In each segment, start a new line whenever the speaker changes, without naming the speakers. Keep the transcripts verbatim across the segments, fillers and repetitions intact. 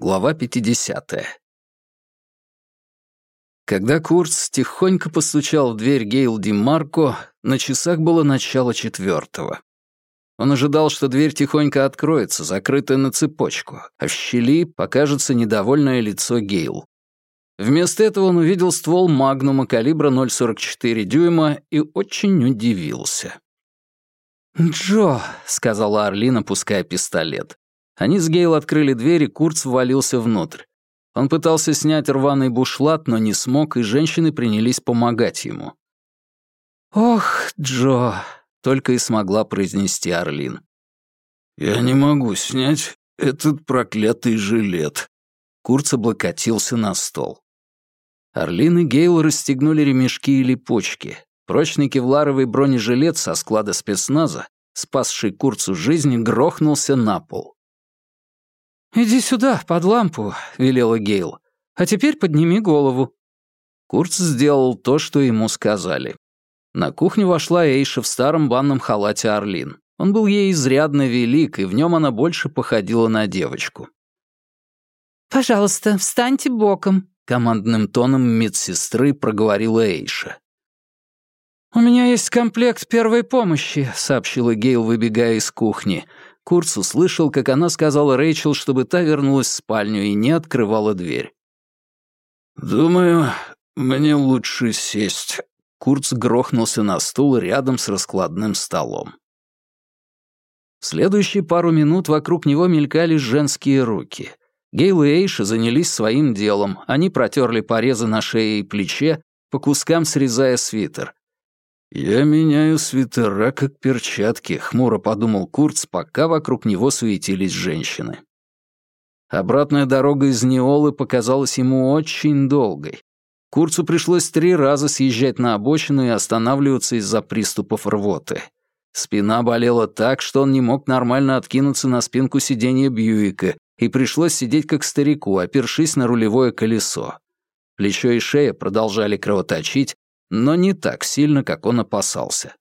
Глава пятидесятая. Когда Курц тихонько постучал в дверь Гейл Ди Марко, на часах было начало четвертого. Он ожидал, что дверь тихонько откроется, закрытая на цепочку, а в щели покажется недовольное лицо Гейл. Вместо этого он увидел ствол магнума калибра ноль целых сорок четыре дюйма и очень удивился. «Джо», — сказала Арлин, опуская пистолет. Они с Гейл открыли дверь, и Курц ввалился внутрь. Он пытался снять рваный бушлат, но не смог, и женщины принялись помогать ему. «Ох, Джо», — только и смогла произнести Арлин.
«Я не могу снять этот проклятый жилет».
Курц облокотился на стол. Арлин и Гейл расстегнули ремешки и липучки. Прочный кевларовый бронежилет со склада спецназа, спасший Курцу жизнь, грохнулся на пол. «Иди сюда, под лампу», — велела Гейл. «А теперь подними голову». Курц сделал то, что ему сказали. На кухню вошла Эйша в старом банном халате Арлин. Он был ей изрядно велик, и в нем она больше походила на девочку.
«Пожалуйста, встаньте боком», — командным тоном медсестры проговорила Эйша.
«У меня есть комплект первой помощи», — сообщила Гейл, выбегая из кухни. Курц услышал, как она сказала Рэйчел, чтобы та вернулась в спальню и не открывала дверь.
«Думаю, мне лучше сесть».
Курц грохнулся на стул рядом с раскладным столом. В следующие пару минут вокруг него мелькали женские руки. Гейл и Эйша занялись своим делом. Они протерли порезы на шее и плече, по кускам срезая свитер.
«Я меняю свитера, как перчатки», — хмуро подумал Курц, пока вокруг него суетились женщины.
Обратная дорога из Неолы показалась ему очень долгой. Курцу пришлось три раза съезжать на обочину и останавливаться из-за приступов рвоты. Спина болела так, что он не мог нормально откинуться на спинку сиденья Бьюика, и пришлось сидеть как старику, опершись на рулевое колесо. Плечо и шея продолжали кровоточить, но не так сильно, как он опасался.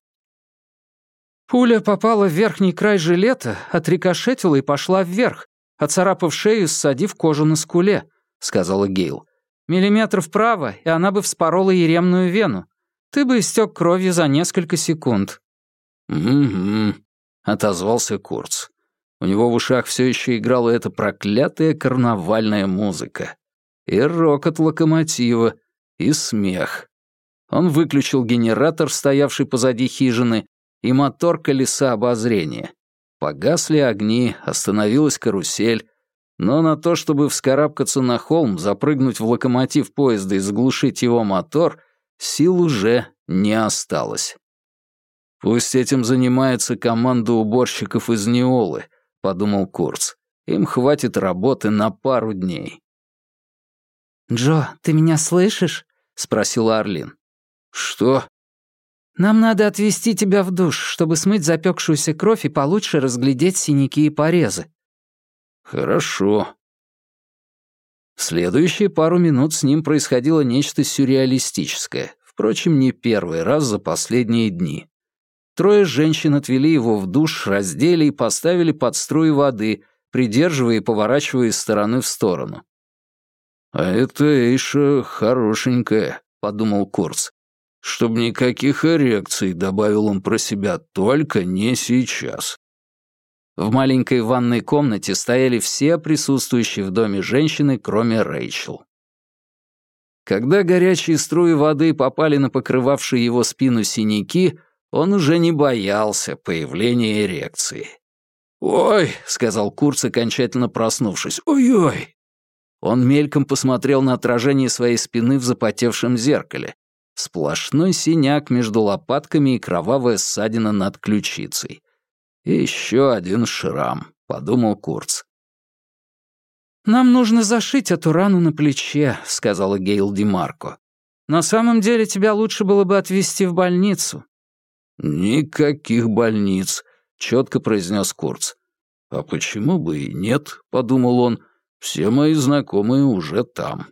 «Пуля попала в верхний край жилета, отрикошетила и пошла вверх, оцарапав шею, ссадив кожу на скуле», — сказала Гейл. «Миллиметр вправо, и она бы вспорола еремную вену. Ты бы истек кровью за несколько секунд».
«Угу», — отозвался Курц. У него в ушах все еще играла эта проклятая карнавальная музыка. И рокот локомотива, и смех. Он выключил генератор, стоявший позади хижины, и мотор колеса обозрения. Погасли огни, остановилась карусель, но на то, чтобы вскарабкаться на холм, запрыгнуть в локомотив поезда и заглушить его мотор, сил уже не осталось. «Пусть этим занимается команда уборщиков из Неолы», — подумал Курц. «Им хватит работы на пару дней».
«Джо, ты меня слышишь?» — спросила Арлин.
«Что?»
«Нам надо отвезти тебя в душ, чтобы смыть запекшуюся кровь и получше разглядеть синяки и порезы».
«Хорошо».
В следующие пару минут с ним происходило нечто сюрреалистическое, впрочем, не первый раз за последние дни. Трое женщин отвели его в душ, раздели и поставили под струи воды, придерживая и поворачивая из стороны в сторону.
«А эта Эйша хорошенькая», — подумал Курц. «Чтоб никаких эрекций», — добавил он про себя, — «только не сейчас».
В маленькой ванной комнате стояли все присутствующие в доме женщины, кроме Рэйчел. Когда горячие струи воды попали на покрывавшие его спину синяки, он уже не боялся появления эрекции.
«Ой», —
сказал Курц, окончательно проснувшись, —
«ой-ой».
Он мельком посмотрел на отражение своей спины в запотевшем зеркале. Сплошной синяк между лопатками и кровавая ссадина над ключицей. И еще один шрам, подумал Курц. «Нам нужно зашить эту рану на плече», — сказала Гейл Ди Марко. «На самом деле тебя лучше было бы отвезти в больницу».
«Никаких больниц», — четко произнес Курц. «А почему бы и нет?» — подумал он. «Все мои знакомые уже там».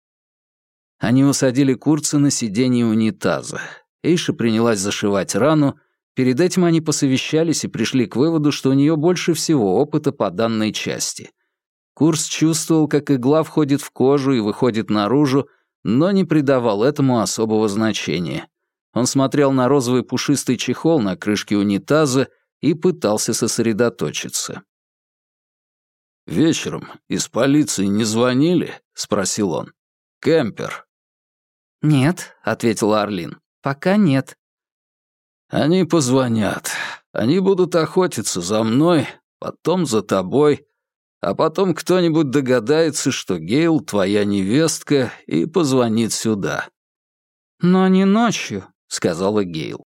Они усадили Курца на сиденье унитаза. Эйша принялась зашивать рану. Перед этим они посовещались и пришли к выводу, что у нее больше всего опыта по данной части. Курц чувствовал, как игла входит в кожу и выходит наружу, но не придавал этому особого значения. Он смотрел на розовый пушистый чехол на крышке унитаза и пытался сосредоточиться. «Вечером из полиции не звонили?» — спросил он. «Кемпер».
«Нет», — ответила Арлин, — «пока нет».
«Они позвонят. Они будут охотиться за мной, потом за тобой, а потом кто-нибудь догадается, что Гейл твоя невестка, и позвонит сюда».
«Но не ночью», —
сказала Гейл.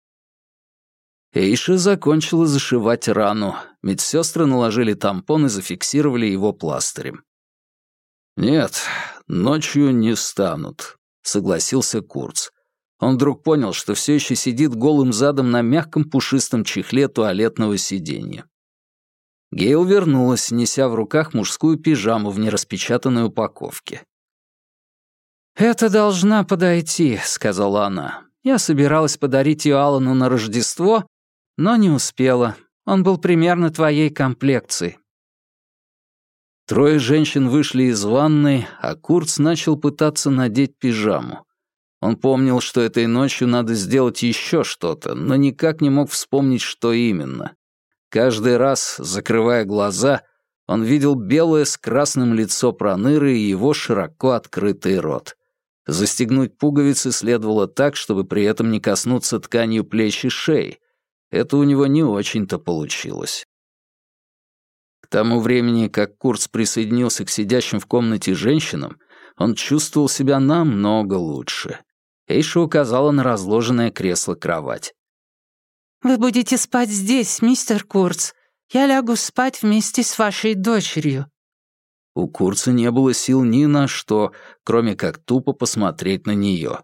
Эйша закончила зашивать рану. Медсестры наложили тампон и зафиксировали его пластырем. «Нет, ночью не станут», — согласился Курц. Он вдруг понял, что все еще сидит голым задом на мягком пушистом чехле туалетного сиденья. Гейл вернулась, неся в руках мужскую пижаму в нераспечатанной упаковке.
«Это должна подойти», — сказала она. «Я собиралась подарить ее Алану на Рождество, но не успела. Он был примерно твоей комплекции».
Трое женщин вышли из ванной, а Курц начал пытаться надеть пижаму. Он помнил, что этой ночью надо сделать еще что-то, но никак не мог вспомнить, что именно. Каждый раз, закрывая глаза, он видел белое с красным лицо Проныры и его широко открытый рот. Застегнуть пуговицы следовало так, чтобы при этом не коснуться тканью плеч и шеи. Это у него не очень-то получилось. К тому времени, как Курц присоединился к сидящим в комнате женщинам, он чувствовал себя намного лучше. Эйша указала на разложенное кресло-кровать.
«Вы будете спать здесь, мистер Курц. Я лягу спать вместе с вашей дочерью».
У Курца не было сил ни на что, кроме как тупо посмотреть на нее.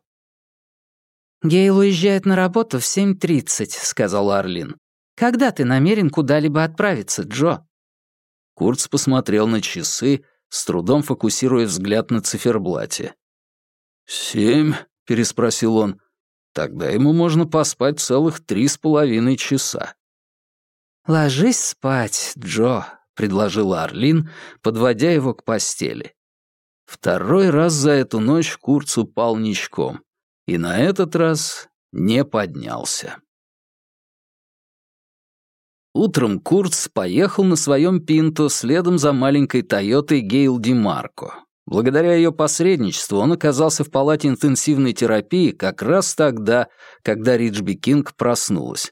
«Гейл уезжает на работу в семь тридцать», — сказала Арлин. «Когда ты намерен куда-либо отправиться, Джо?»
Курц посмотрел на часы, с трудом фокусируя взгляд на циферблате. «Семь?» — переспросил он. «Тогда ему можно поспать целых три с половиной часа».
«Ложись спать, Джо», — предложила Арлин, подводя его к постели.
Второй раз за эту ночь Курц упал ничком, и на этот раз не поднялся. Утром Курц поехал на своем Пинто следом за маленькой Тойотой Гейл Ди Марко. Благодаря ее посредничеству он оказался в палате интенсивной терапии как раз тогда, когда Риджби Кинг проснулась.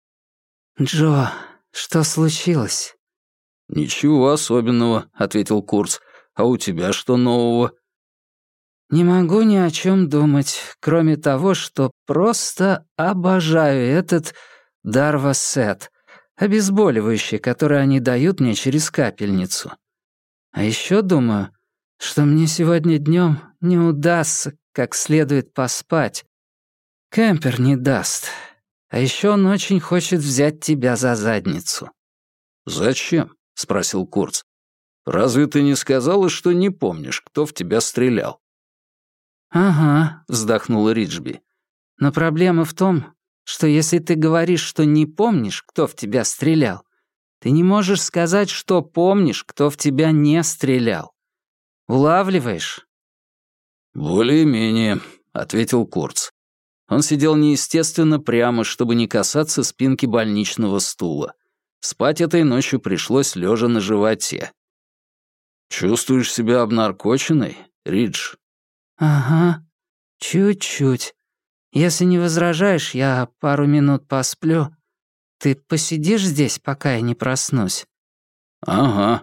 «Джо, что случилось?»
«Ничего особенного», — ответил Курц. «А у тебя что нового?»
«Не могу ни о чем думать, кроме того, что просто обожаю этот Дарвасет, обезболивающее, которое они дают мне через капельницу. А еще думаю, что мне сегодня днем не удастся как следует поспать. Кемпер не даст. А еще он очень хочет взять тебя за задницу».
«Зачем?» — спросил Курц. «Разве ты не сказала, что не помнишь, кто в тебя стрелял?»
«Ага», — вздохнула Риджби. «Но проблема в том, что если ты говоришь, что не помнишь, кто в тебя стрелял, ты не можешь сказать, что помнишь, кто в тебя не стрелял. Улавливаешь?»
«Более-менее», — ответил Курц. Он сидел неестественно прямо, чтобы не касаться спинки больничного стула. Спать этой ночью пришлось лежа на животе. «Чувствуешь себя обнаркоченной, Ридж?»
«Ага, чуть-чуть. Если не возражаешь, я пару минут посплю. Ты посидишь здесь, пока я не проснусь?»
«Ага».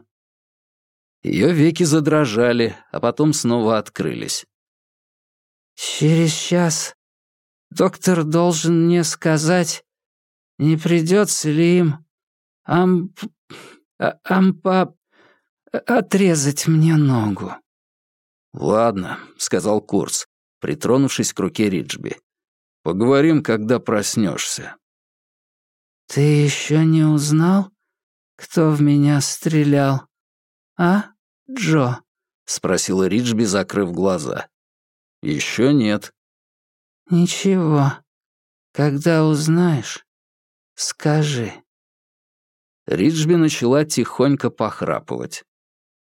Ее веки задрожали, а потом снова открылись.
«Через час доктор должен мне сказать, не придется ли им амп... ампа... отрезать мне ногу».
«Ладно», — сказал Курц, притронувшись к руке Риджби. «Поговорим, когда проснешься».
«Ты еще не узнал, кто в меня стрелял, а, Джо?» —
спросила Риджби, закрыв глаза. «Еще нет».
«Ничего. Когда узнаешь, скажи».
Риджби начала тихонько похрапывать.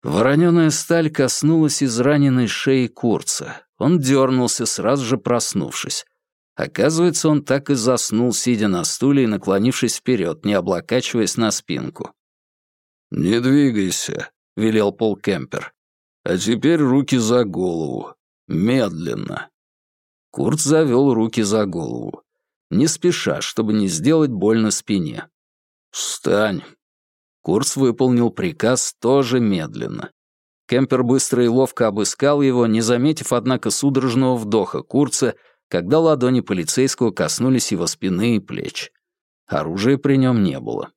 Вороненая сталь коснулась израненной шеи Курца. Он дернулся, сразу же проснувшись. Оказывается, он так и заснул, сидя на стуле и наклонившись вперед, не облокачиваясь на спинку. «Не двигайся», — велел Пол Кемпер. «А теперь руки за голову. Медленно». Курт завел руки за голову. Не спеша, чтобы не сделать больно спине. «Встань». Курц выполнил приказ тоже медленно. Кемпер быстро и ловко обыскал его, не заметив, однако, судорожного вдоха Курца, когда ладони полицейского коснулись его спины и плеч. Оружия при нем не было.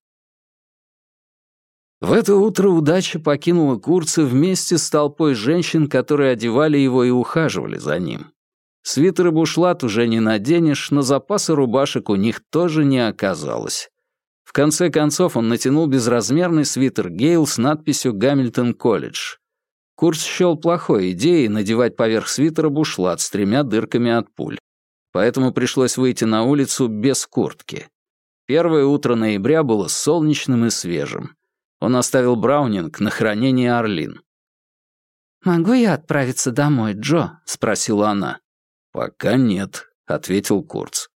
В это утро удача покинула Курца вместе с толпой женщин, которые одевали его и ухаживали за ним. Свитер и бушлат уже не наденешь, но запаса рубашек у них тоже не оказалось. В конце концов он натянул безразмерный свитер Гейл с надписью «Гамильтон-колледж». Курт счёл плохой идеей надевать поверх свитера бушлат с тремя дырками от пуль. Поэтому пришлось выйти на улицу без куртки. Первое утро ноября было солнечным и свежим. Он оставил Браунинг на хранение Орлин.
«Могу я отправиться домой, Джо?» — спросила она.
«Пока нет», — ответил Курц.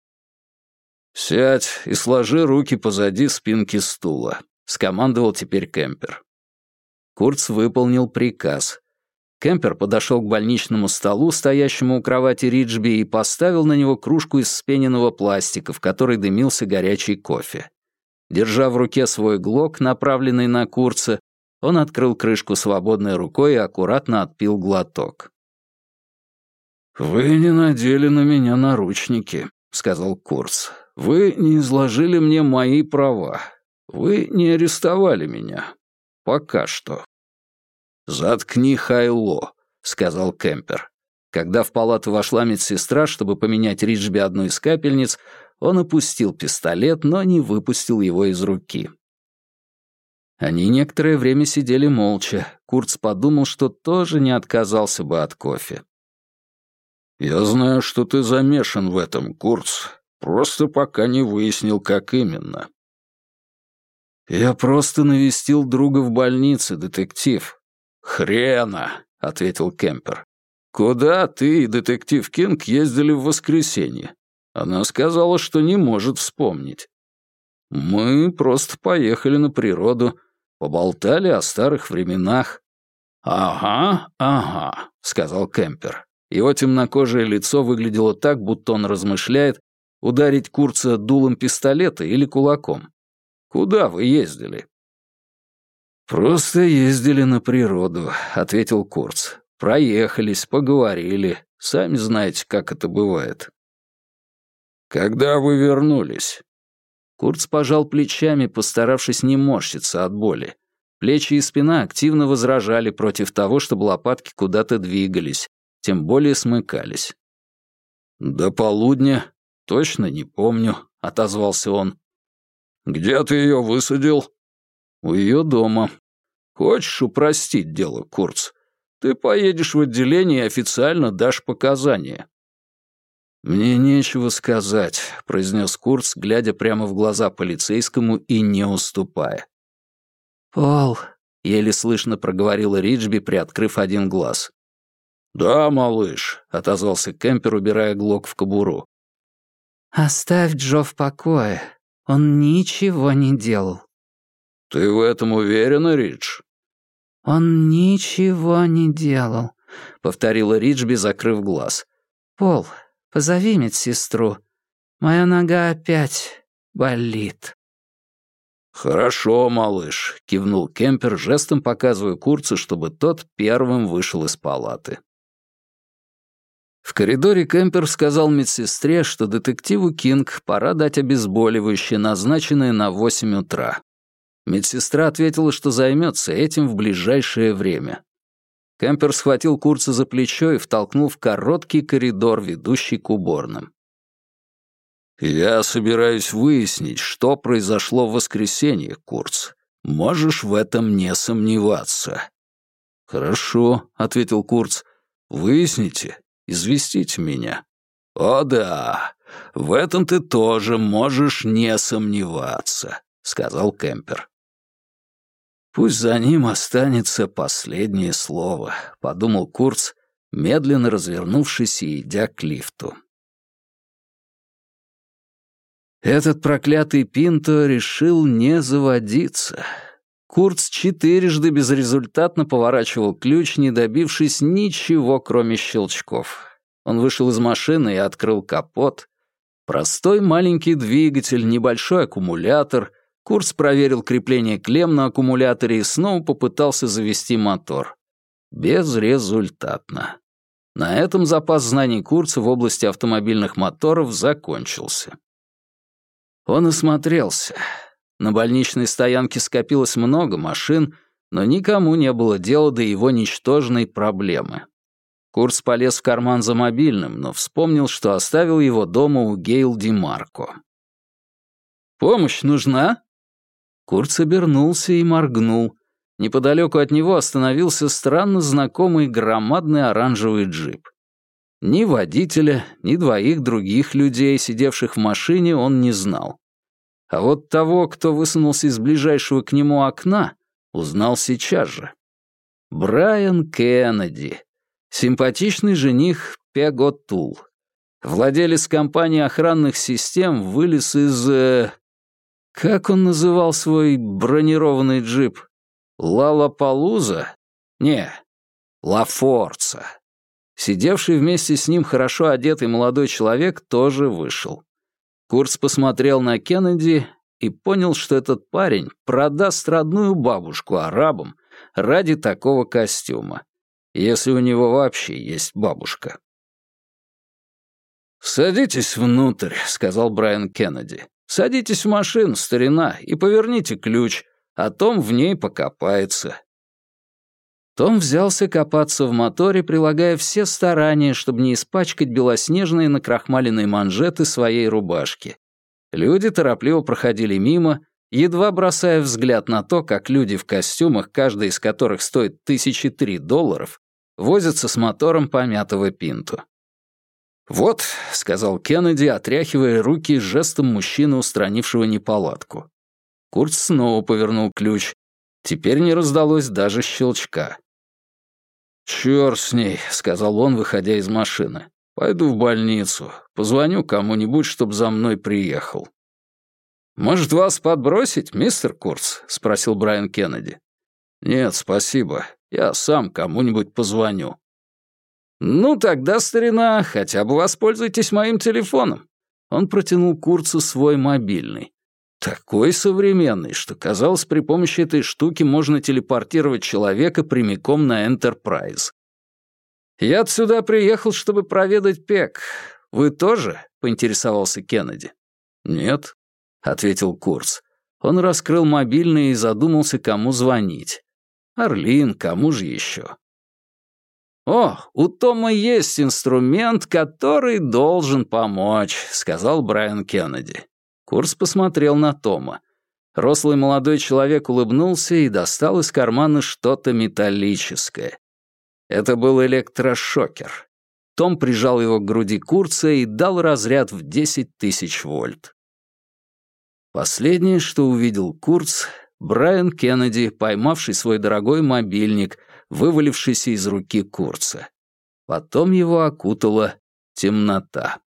«Сядь и сложи руки позади спинки стула», — скомандовал теперь Кемпер. Курц выполнил приказ. Кемпер подошел к больничному столу, стоящему у кровати Риджби, и поставил на него кружку из вспененного пластика, в которой дымился горячий кофе. Держа в руке свой глок, направленный на Курца, он открыл крышку свободной рукой и аккуратно отпил глоток. «Вы не надели на меня наручники», — сказал Курц. «Вы не изложили мне мои права. Вы не арестовали меня. Пока что». «Заткни Хайло», — сказал Кемпер. Когда в палату вошла медсестра, чтобы поменять Риджби одну из капельниц, он опустил пистолет, но не выпустил его из руки. Они некоторое время сидели молча. Курц подумал, что тоже не отказался бы от кофе. «Я знаю, что ты замешан в этом, Курц. Просто пока не выяснил, как именно». «Я просто навестил друга в больнице, детектив». «Хрена», — ответил Кемпер. «Куда ты и детектив Кинг ездили в воскресенье? Она сказала, что не может вспомнить». «Мы просто поехали на природу, поболтали о старых временах». «Ага, ага», — сказал Кемпер. Его темнокожее лицо выглядело так, будто он размышляет, ударить Курца дулом пистолета или кулаком. «Куда вы ездили?» «Просто ездили на природу», — ответил Курц. «Проехались, поговорили. Сами знаете, как это бывает». «Когда вы вернулись?» Курц пожал плечами, постаравшись не морщиться от боли. Плечи и спина активно возражали против того, чтобы лопатки куда-то двигались, тем более смыкались. «До полудня. Точно не помню», — отозвался он. «Где ты ее высадил?» «У ее дома. Хочешь упростить дело, Курц? Ты поедешь в отделение и официально дашь показания». «Мне нечего сказать», — произнес Курц, глядя прямо в глаза полицейскому и не уступая.
«Пол»,
— еле слышно проговорила Риджби, приоткрыв один глаз. «Да, малыш», — отозвался Кемпер, убирая глок в кобуру.
«Оставь Джо в покое. Он ничего не делал».
«Ты в этом уверена, Ридж?»
«Он ничего не делал»,
— повторила Риджби, закрыв глаз.
«Пол, позови медсестру. Моя нога опять болит».
«Хорошо, малыш», — кивнул Кемпер, жестом показывая Курцу, чтобы тот первым вышел из палаты. В коридоре Кемпер сказал медсестре, что детективу Кинг пора дать обезболивающее, назначенное на восемь утра. Медсестра ответила, что займется этим в ближайшее время. Кемпер схватил Курца за плечо и втолкнул в короткий коридор, ведущий к уборным. «Я собираюсь выяснить, что произошло в воскресенье, Курц. Можешь в этом не сомневаться». «Хорошо», — ответил Курц. «Выясните, известите меня». «О да, в этом ты тоже можешь не сомневаться», — сказал Кемпер.
«Пусть за ним останется последнее слово», — подумал Курц, медленно развернувшись и идя к лифту. Этот проклятый Пинто решил не заводиться. Курц четырежды безрезультатно поворачивал ключ, не добившись ничего, кроме щелчков. Он вышел из машины и открыл капот. Простой маленький двигатель, небольшой аккумулятор. Курц проверил крепление клемм на аккумуляторе и снова попытался завести мотор. Безрезультатно. На этом запас знаний Курца в области автомобильных моторов закончился. Он осмотрелся. На больничной стоянке скопилось много машин, но никому не было дела до его ничтожной проблемы. Курц полез в карман за мобильным, но вспомнил, что оставил его дома у Гейл Ди Марко. «Помощь нужна?» Курц обернулся и моргнул. Неподалеку от него остановился странно знакомый громадный оранжевый джип. Ни водителя, ни двоих других людей, сидевших в машине, он не знал. А вот того, кто высунулся из ближайшего к нему окна, узнал сейчас же. Брайан Кеннеди, симпатичный жених Пего Тул. Владелец компании охранных систем вылез из... Э, как он называл свой бронированный джип? Лалапалуза? Не, Ла Форца. Сидевший вместе с ним хорошо одетый молодой человек тоже вышел. Курц посмотрел на Кеннеди и понял, что этот парень продаст родную бабушку арабам ради такого костюма, если у него вообще есть бабушка. «Садитесь внутрь», — сказал Брайан Кеннеди. «Садитесь в машину, старина, и поверните ключ, а Том в ней покопается». Том взялся копаться в моторе, прилагая все старания, чтобы не испачкать белоснежные накрахмаленные манжеты своей рубашки. Люди торопливо проходили мимо, едва бросая взгляд на то, как люди в костюмах, каждый из которых стоит тысячи три долларов, возятся с мотором помятого Пинто. «Вот», — сказал Кеннеди, отряхивая руки жестом мужчины, устранившего неполадку. Курц снова повернул ключ. Теперь не раздалось даже щелчка. «Чёрт с ней», — сказал он, выходя из машины. «Пойду в больницу. Позвоню кому-нибудь, чтоб за мной приехал». «Может, вас подбросить, мистер Курц?» — спросил Брайан Кеннеди. «Нет, спасибо. Я сам кому-нибудь позвоню». «Ну, тогда, старина, хотя бы воспользуйтесь моим телефоном». Он протянул Курцу свой мобильный. Такой современный, что, казалось, при помощи этой штуки можно телепортировать человека прямиком на Энтерпрайз. «Я отсюда приехал, чтобы проведать Пек. Вы тоже?» — поинтересовался Кеннеди. «Нет», — ответил Курц. Он раскрыл мобильный и задумался, кому звонить. «Орлин, кому же еще?» «О, у Тома есть инструмент, который должен помочь», — сказал Брайан Кеннеди. Курц посмотрел на Тома. Рослый молодой человек улыбнулся и достал из кармана что-то металлическое. Это был электрошокер. Том прижал его к груди Курца и дал разряд в десять тысяч вольт. Последнее, что увидел Курц, Брайан Кеннеди, поймавший свой дорогой мобильник, вывалившийся из руки Курца. Потом его окутала темнота.